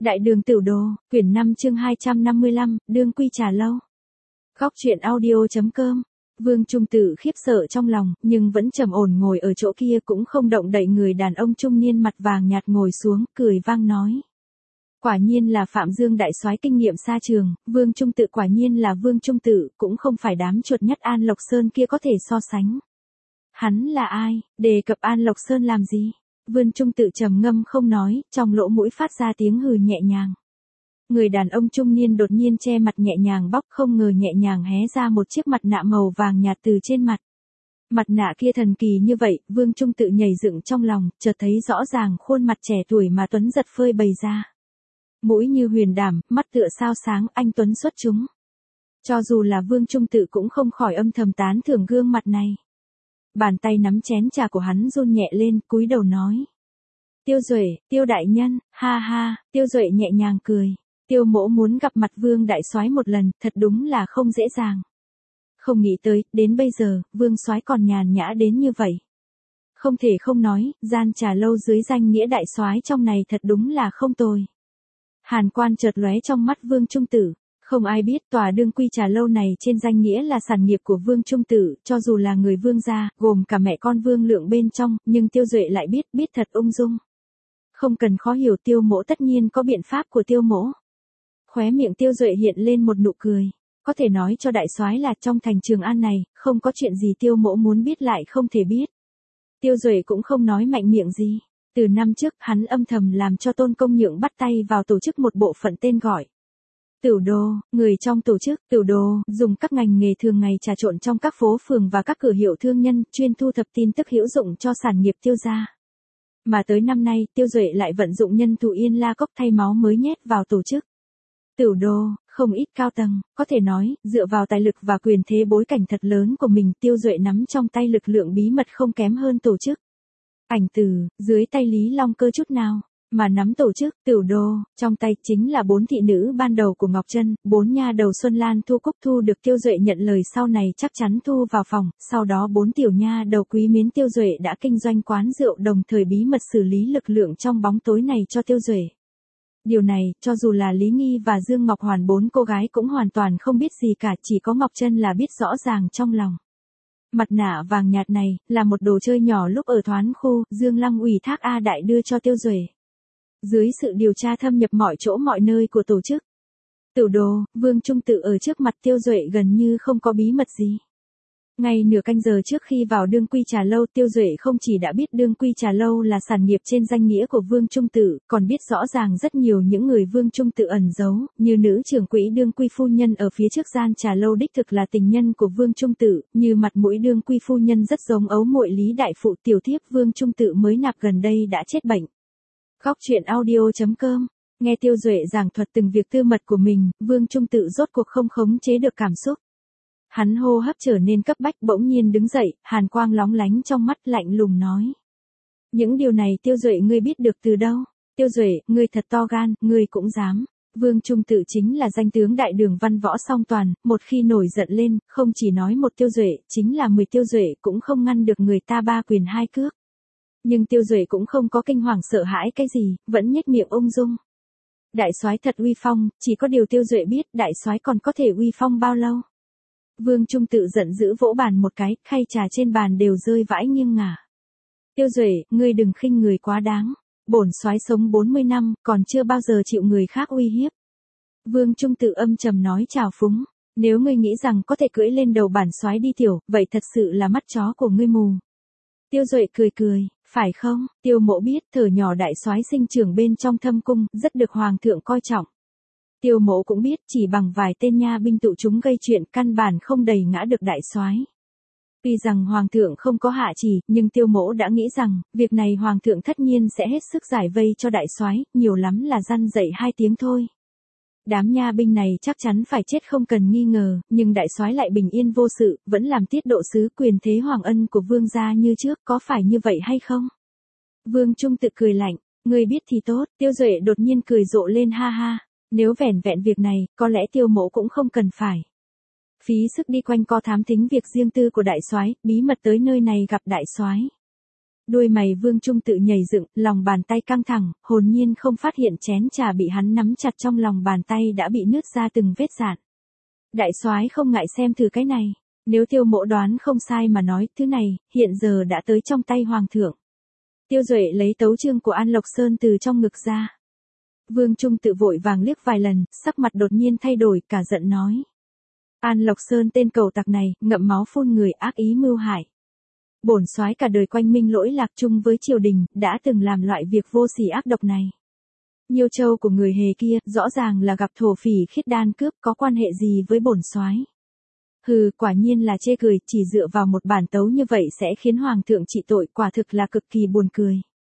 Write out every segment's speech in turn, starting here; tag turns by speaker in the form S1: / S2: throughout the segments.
S1: Đại đường Tửu Đồ, quyển 5 chương 255, đương quy trà lâu. Góc truyện audio.com. Vương Trung Tự khiếp sợ trong lòng, nhưng vẫn trầm ổn ngồi ở chỗ kia cũng không động đậy. Người đàn ông trung niên mặt vàng nhạt ngồi xuống, cười vang nói. Quả nhiên là Phạm Dương đại soái kinh nghiệm xa trường, Vương Trung Tự quả nhiên là Vương Trung Tự, cũng không phải đám chuột nhất An Lộc Sơn kia có thể so sánh. Hắn là ai, đề cập An Lộc Sơn làm gì? Vương Trung Tự trầm ngâm không nói, trong lỗ mũi phát ra tiếng hừ nhẹ nhàng. Người đàn ông trung niên đột nhiên che mặt nhẹ nhàng bóc, không ngờ nhẹ nhàng hé ra một chiếc mặt nạ màu vàng nhạt từ trên mặt. Mặt nạ kia thần kỳ như vậy, Vương Trung Tự nhảy dựng trong lòng, chợt thấy rõ ràng khuôn mặt trẻ tuổi mà Tuấn giật phơi bày ra. Mũi như huyền đảm, mắt tựa sao sáng, anh Tuấn xuất chúng. Cho dù là Vương Trung Tự cũng không khỏi âm thầm tán thưởng gương mặt này. Bàn tay nắm chén trà của hắn run nhẹ lên, cúi đầu nói. Tiêu Duệ, Tiêu đại nhân, ha ha, Tiêu Duệ nhẹ nhàng cười. Tiêu mỗ muốn gặp mặt Vương đại soái một lần, thật đúng là không dễ dàng. Không nghĩ tới, đến bây giờ, Vương soái còn nhàn nhã đến như vậy. Không thể không nói, gian trà lâu dưới danh nghĩa đại soái trong này thật đúng là không tồi. Hàn quan chợt lóe trong mắt Vương Trung Tự. Không ai biết tòa đương quy trà lâu này trên danh nghĩa là sản nghiệp của Vương Trung Tự, cho dù là người Vương gia, gồm cả mẹ con Vương Lượng bên trong, nhưng Tiêu Duệ lại biết thật ung dung. Không cần khó hiểu, Tiêu mỗ tất nhiên có biện pháp của Tiêu mỗ. Khóe miệng Tiêu Duệ hiện lên một nụ cười. Có thể nói cho đại soái là trong thành Trường An này, không có chuyện gì Tiêu mỗ muốn biết lại không thể biết. Tiêu Duệ cũng không nói mạnh miệng gì. Từ năm trước, hắn âm thầm làm cho Tôn Công Nhượng bắt tay vào tổ chức một bộ phận tên gọi Tửu Đồ. Người trong tổ chức Tửu Đồ dùng các ngành nghề thường ngày trà trộn trong các phố phường và các cửa hiệu thương nhân, chuyên thu thập tin tức hữu dụng cho sản nghiệp Tiêu gia. Mà tới năm nay, Tiêu Duệ lại vận dụng nhân thủ Yên La Cốc thay máu mới nhét vào tổ chức Tửu Đồ. Không ít cao tầng, có thể nói, dựa vào tài lực và quyền thế bối cảnh thật lớn của mình, Tiêu Duệ nắm trong tay lực lượng bí mật không kém hơn tổ chức Ảnh Tử, dưới tay Lý Long Cơ chút nào. Mà nắm tổ chức Tửu Đồ, trong tay chính là 4 thị nữ ban đầu của Ngọc Trân, 4 nha đầu Xuân Lan Thu Cúc Thu được Tiêu Duệ nhận lời sau này chắc chắn thu vào phòng, sau đó 4 tiểu nha đầu Quý Miến Tiêu Duệ đã kinh doanh quán rượu, đồng thời bí mật xử lý lực lượng trong bóng tối này cho Tiêu Duệ. Điều này, cho dù là Lý Nghi và Dương Ngọc Hoàn 4 cô gái cũng hoàn toàn không biết gì cả, chỉ có Ngọc Trân là biết rõ ràng trong lòng. Mặt nạ vàng nhạt này, là một đồ chơi nhỏ lúc ở Thoán Khu, Dương Lăng ủy thác A Đại đưa cho Tiêu Duệ. Dưới sự điều tra thâm nhập mọi chỗ mọi nơi của tổ chức Tửu Đồ, Vương Trung Tự ở trước mặt Tiêu Duệ gần như không có bí mật gì. Ngay nửa canh giờ trước khi vào đương quy trà lâu, Tiêu Duệ không chỉ đã biết đương quy trà lâu là sản nghiệp trên danh nghĩa của Vương Trung Tự, còn biết rõ ràng rất nhiều những người Vương Trung Tự ẩn giấu, như nữ trưởng quỹ đương quy phu nhân ở phía trước gian trà lâu đích thực là tình nhân của Vương Trung Tự, như mặt mũi đương quy phu nhân rất giống ấu muội Lý đại phụ, tiểu thiếp Vương Trung Tự mới nạp gần đây đã chết bệnh. Góc truyện audio.com. Nghe Tiêu Duệ giảng thuật từng việc tư mật của mình, Vương Trung Tự rốt cuộc không khống chế được cảm xúc. Hắn hô hấp trở nên cấp bách, bỗng nhiên đứng dậy, hàn quang lóng lánh trong mắt, lạnh lùng nói. Những điều này Tiêu Duệ ngươi biết được từ đâu? Tiêu Duệ, ngươi thật to gan, ngươi cũng dám. Vương Trung Tự chính là danh tướng đại đường văn võ song toàn, một khi nổi giận lên, không chỉ nói một Tiêu Duệ, chính là 10 Tiêu Duệ cũng không ngăn được người ta 3 quyền 2 cước. Nhưng Tiêu Duệ cũng không có kinh hoàng sợ hãi cái gì, vẫn nhếch miệng ung dung. Đại soái thật uy phong, chỉ có điều Tiêu Duệ biết, đại soái còn có thể uy phong bao lâu. Vương Trung Tự giận dữ vỗ bàn một cái, khay trà trên bàn đều rơi vãi nghiêng ngả. Tiêu Duệ, ngươi đừng khinh người quá đáng. Bổn soái sống 40 năm, còn chưa bao giờ chịu người khác uy hiếp. Vương Trung Tự âm trầm nói trào phúng. Nếu ngươi nghĩ rằng có thể cưỡi lên đầu bản soái đi tiểu, vậy thật sự là mắt chó của ngươi mù. Tiêu Duệ cười cười, phải không? Tiêu mỗ biết, thở nhỏ đại soái sinh trưởng bên trong thâm cung, rất được hoàng thượng coi trọng. Tiêu mỗ cũng biết, chỉ bằng vài tên nha binh tụ chúng gây chuyện, căn bản không đẩy ngã được đại soái. Tuy rằng hoàng thượng không có hạ chỉ, nhưng Tiêu mỗ đã nghĩ rằng, việc này hoàng thượng tất nhiên sẽ hết sức giải vây cho đại soái, nhiều lắm là răn dạy 2 tiếng thôi. Đám nha binh này chắc chắn phải chết không cần nghi ngờ, nhưng đại soái lại bình yên vô sự, vẫn làm tiết độ sứ, quyền thế hoàng ân của vương gia như trước, có phải như vậy hay không? Vương Trung Tự cười lạnh, ngươi biết thì tốt. Tiêu Duệ đột nhiên cười rộ lên, ha ha. Nếu vẻn vẹn việc này, có lẽ Tiêu mỗ cũng không cần phải phí sức đi quanh co thám thính việc riêng tư của đại soái, bí mật tới nơi này gặp đại soái. Đuôi mày Vương Trung Tự nhảy dựng, lòng bàn tay căng thẳng, hồn nhiên không phát hiện chén trà bị hắn nắm chặt trong lòng bàn tay đã bị nứt ra từng vết rạn. Đại soái không ngại xem thử cái này. Nếu Tiêu Mỗ đoán không sai mà nói, thứ này, hiện giờ đã tới trong tay Hoàng thượng. Tiêu Duệ lấy tấu chương của An Lộc Sơn từ trong ngực ra. Vương Trung Tự vội vàng liếc vài lần, sắc mặt đột nhiên thay đổi, cả giận nói. An Lộc Sơn tên cầu tặc này, ngậm máu phun người, ác ý mưu hại. Bổn soái cả đời quanh minh lỗi lạc chung với triều đình, đã từng làm loại việc vô sỉ ác độc này. Nhiêu châu của người Hề kia, rõ ràng là gặp thổ phỉ khiết đan cướp, có quan hệ gì với bổn soái? Hừ, quả nhiên là chê cười, chỉ dựa vào một bản tấu như vậy sẽ khiến Hoàng thượng trị tội, quả thực là cực kỳ buồn cười.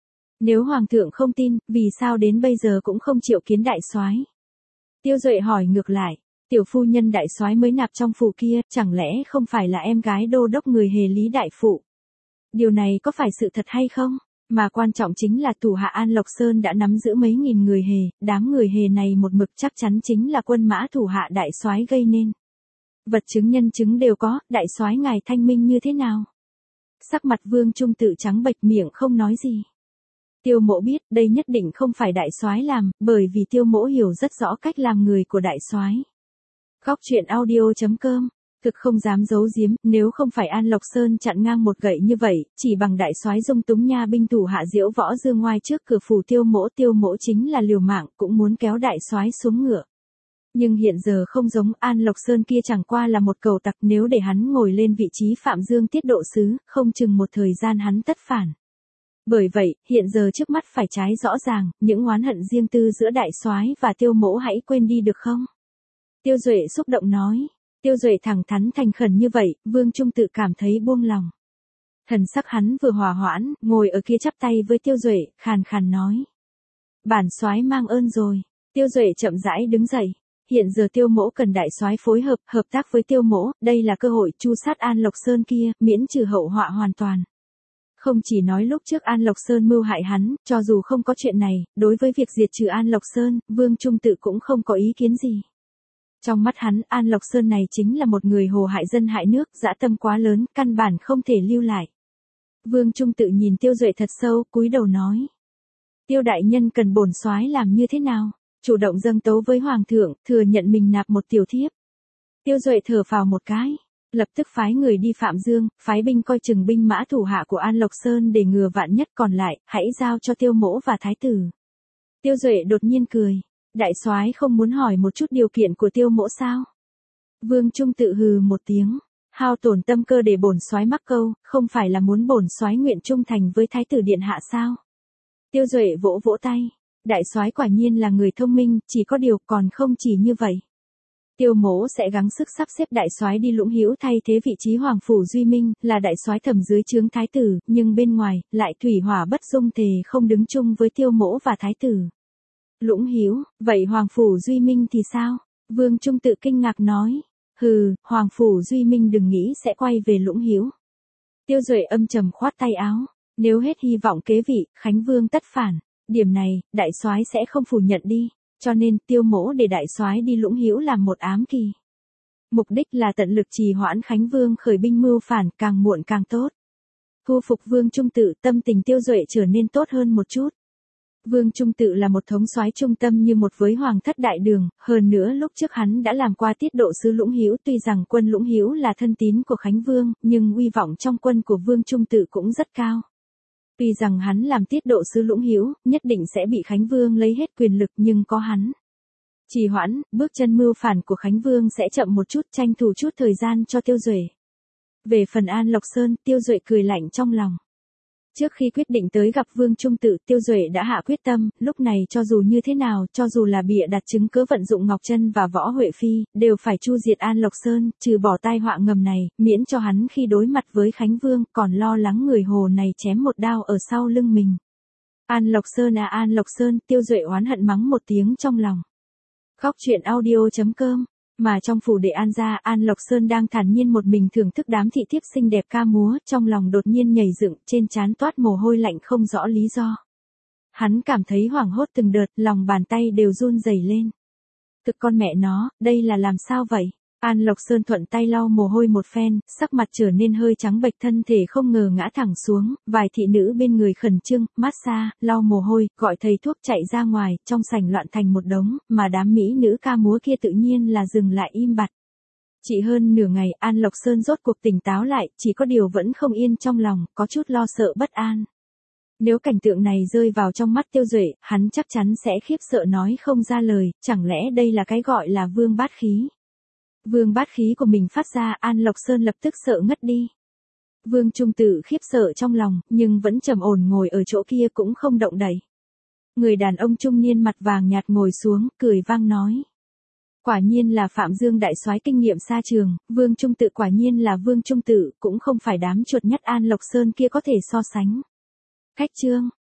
S1: Nếu Hoàng thượng không tin, vì sao đến bây giờ cũng không chịu kiến đại soái? Tiêu Duệ hỏi ngược lại, tiểu phu nhân đại soái mới nạp trong phủ kia, chẳng lẽ không phải là em gái đô đốc người Hề Lý đại phụ? Điều này có phải sự thật hay không? Mà quan trọng chính là thủ hạ An Lộc Sơn đã nắm giữ mấy nghìn người Hề, đám người Hề này một mực chắc chắn chính là quân mã thủ hạ đại soái gây nên. Vật chứng nhân chứng đều có, đại soái ngài thanh minh như thế nào? Sắc mặt Vương Trung Tự trắng bệch, miệng không nói gì. Tiêu Mỗ biết, đây nhất định không phải đại soái làm, bởi vì Tiêu Mỗ hiểu rất rõ cách làm người của đại soái. Góc truyện audio.com. Thực không dám giấu giếm, nếu không phải An Lộc Sơn chặn ngang một gậy như vậy, chỉ bằng đại soái dung túng nha binh thủ hạ diễu võ dương ngoai trước cửa phủ Tiêu Mỗ chính là liều mạng, cũng muốn kéo đại soái xuống ngựa. Nhưng hiện giờ không giống, An Lộc Sơn kia chẳng qua là một cầu tặc, nếu để hắn ngồi lên vị trí Phạm Dương tiết độ sứ, không chừng một thời gian hắn tất phản. Bởi vậy, hiện giờ trước mắt phải trái rõ ràng, những oán hận riêng tư giữa đại soái và Tiêu Mỗ hãy quên đi được không? Tiêu Duệ xúc động nói. Tiêu Duệ thẳng thắn thành khẩn như vậy, Vương Trung Tự cảm thấy buông lòng. Thần sắc hắn vừa hòa hoãn, ngồi ở kia chắp tay với Tiêu Duệ, khàn khàn nói. Bản soái mang ơn rồi. Tiêu Duệ chậm rãi đứng dậy. Hiện giờ Tiêu Mỗ cần đại soái phối hợp tác với Tiêu Mỗ, đây là cơ hội tru sát An Lộc Sơn kia, miễn trừ hậu họa hoàn toàn. Không chỉ nói lúc trước An Lộc Sơn mưu hại hắn, cho dù không có chuyện này, đối với việc diệt trừ An Lộc Sơn, Vương Trung Tự cũng không có ý kiến gì. Trong mắt hắn, An Lộc Sơn này chính là một người hồ hại dân hại nước, dã tâm quá lớn, căn bản không thể lưu lại. Vương Trung Tự nhìn Tiêu Duệ thật sâu, cúi đầu nói. Tiêu đại nhân cần bổn soái làm như thế nào? Chủ động dâng tấu với Hoàng thượng, thừa nhận mình nạp một tiểu thiếp. Tiêu Duệ thở phào một cái, lập tức phái người đi Phạm Dương, phái binh coi chừng binh mã thủ hạ của An Lộc Sơn để ngừa vạn nhất, còn lại, hãy giao cho Tiêu Mỗ và Thái tử. Tiêu Duệ đột nhiên cười. Đại soái không muốn hỏi một chút điều kiện của Tiêu Mỗ sao? Vương Trung Tự hừ một tiếng, hao tổn tâm cơ để bổn soái mắc câu, không phải là muốn bổn soái nguyện trung thành với Thái tử điện hạ sao? Tiêu Duệ vỗ vỗ tay, đại soái quả nhiên là người thông minh, chỉ có điều còn không chỉ như vậy. Tiêu Mỗ sẽ gắng sức sắp xếp đại soái đi Lũng Hữu thay thế vị trí Hoàng phủ Duy Minh, là đại soái thẩm dưới trướng Thái tử, nhưng bên ngoài lại thủy hỏa bất dung, thề không đứng chung với Tiêu Mỗ và Thái tử. Lũng Hữu, vậy Hoàng phủ Duy Minh thì sao? Vương Trung Tự kinh ngạc nói. Hừ, Hoàng phủ Duy Minh đừng nghĩ sẽ quay về Lũng Hữu. Tiêu Duệ âm trầm khoát tay áo. Nếu hết hy vọng kế vị, Khánh Vương tất phản. Điểm này, đại soái sẽ không phủ nhận đi. Cho nên, Tiêu Mỗ để đại soái đi Lũng Hữu làm một ám kỳ. Mục đích là tận lực trì hoãn Khánh Vương khởi binh mưu phản, càng muộn càng tốt. Thu phục Vương Trung Tự, tâm tình Tiêu Duệ trở nên tốt hơn một chút. Vương Trung Tự là một thống soái trung tâm như một với Hoàng thất đại đường, hơn nữa lúc trước hắn đã làm qua tiết độ sứ Lũng Hữu, tuy rằng quân Lũng Hữu là thân tín của Khánh Vương, nhưng uy vọng trong quân của Vương Trung Tự cũng rất cao. Tuy rằng hắn làm tiết độ sứ Lũng Hữu, nhất định sẽ bị Khánh Vương lấy hết quyền lực, nhưng có hắn trì hoãn, bước chân mưu phản của Khánh Vương sẽ chậm một chút, tranh thủ chút thời gian cho Tiêu Duệ. Về phần An Lộc Sơn, Tiêu Duệ cười lạnh trong lòng. Trước khi quyết định tới gặp Vương Trung Tự, Tiêu Duệ đã hạ quyết tâm, lúc này cho dù như thế nào, cho dù là bịa đặt chứng cớ vận dụng Ngọc Trân và Võ Huệ Phi, đều phải chu diệt An Lộc Sơn, trừ bỏ tai họa ngầm này, miễn cho hắn khi đối mặt với Khánh Vương, còn lo lắng người hồ này chém một đao ở sau lưng mình. An Lộc Sơn à An Lộc Sơn, Tiêu Duệ oán hận mắng một tiếng trong lòng. Góc truyện audio.com. Mà trong phủ đệ An gia, An Lộc Sơn đang thản nhiên một mình thưởng thức đám thị thiếp xinh đẹp ca múa, trong lòng đột nhiên nhảy dựng, trên trán toát mồ hôi lạnh không rõ lý do. Hắn cảm thấy hoảng hốt từng đợt, lòng bàn tay đều run rẩy lên. Thực con mẹ nó, đây là làm sao vậy? An Lộc Sơn thuận tay lau mồ hôi một phen, sắc mặt trở nên hơi trắng bệch, thân thể không ngờ ngã thẳng xuống, vài thị nữ bên người khẩn trương, massage, lau mồ hôi, gọi thầy thuốc chạy ra ngoài, trong sảnh loạn thành một đống, mà đám mỹ nữ ca múa kia tự nhiên là dừng lại im bặt. Chỉ hơn nửa ngày, An Lộc Sơn rốt cuộc tỉnh táo lại, chỉ có điều vẫn không yên trong lòng, có chút lo sợ bất an. Nếu cảnh tượng này rơi vào trong mắt Tiêu Duệ, hắn chắc chắn sẽ khiếp sợ nói không ra lời, chẳng lẽ đây là cái gọi là vương bát khí. Vương bát khí của mình phát ra, An Lộc Sơn lập tức sợ ngất đi. Vương Trung Tự khiếp sợ trong lòng, nhưng vẫn trầm ổn ngồi ở chỗ kia cũng không động đậy. Người đàn ông trung niên mặt vàng nhạt ngồi xuống, cười vang nói. Quả nhiên là Phạm Dương đại soái kinh nghiệm xa trường, Vương Trung Tự quả nhiên là Vương Trung Tự, cũng không phải đám chuột nhắt An Lộc Sơn kia có thể so sánh. Khách trương,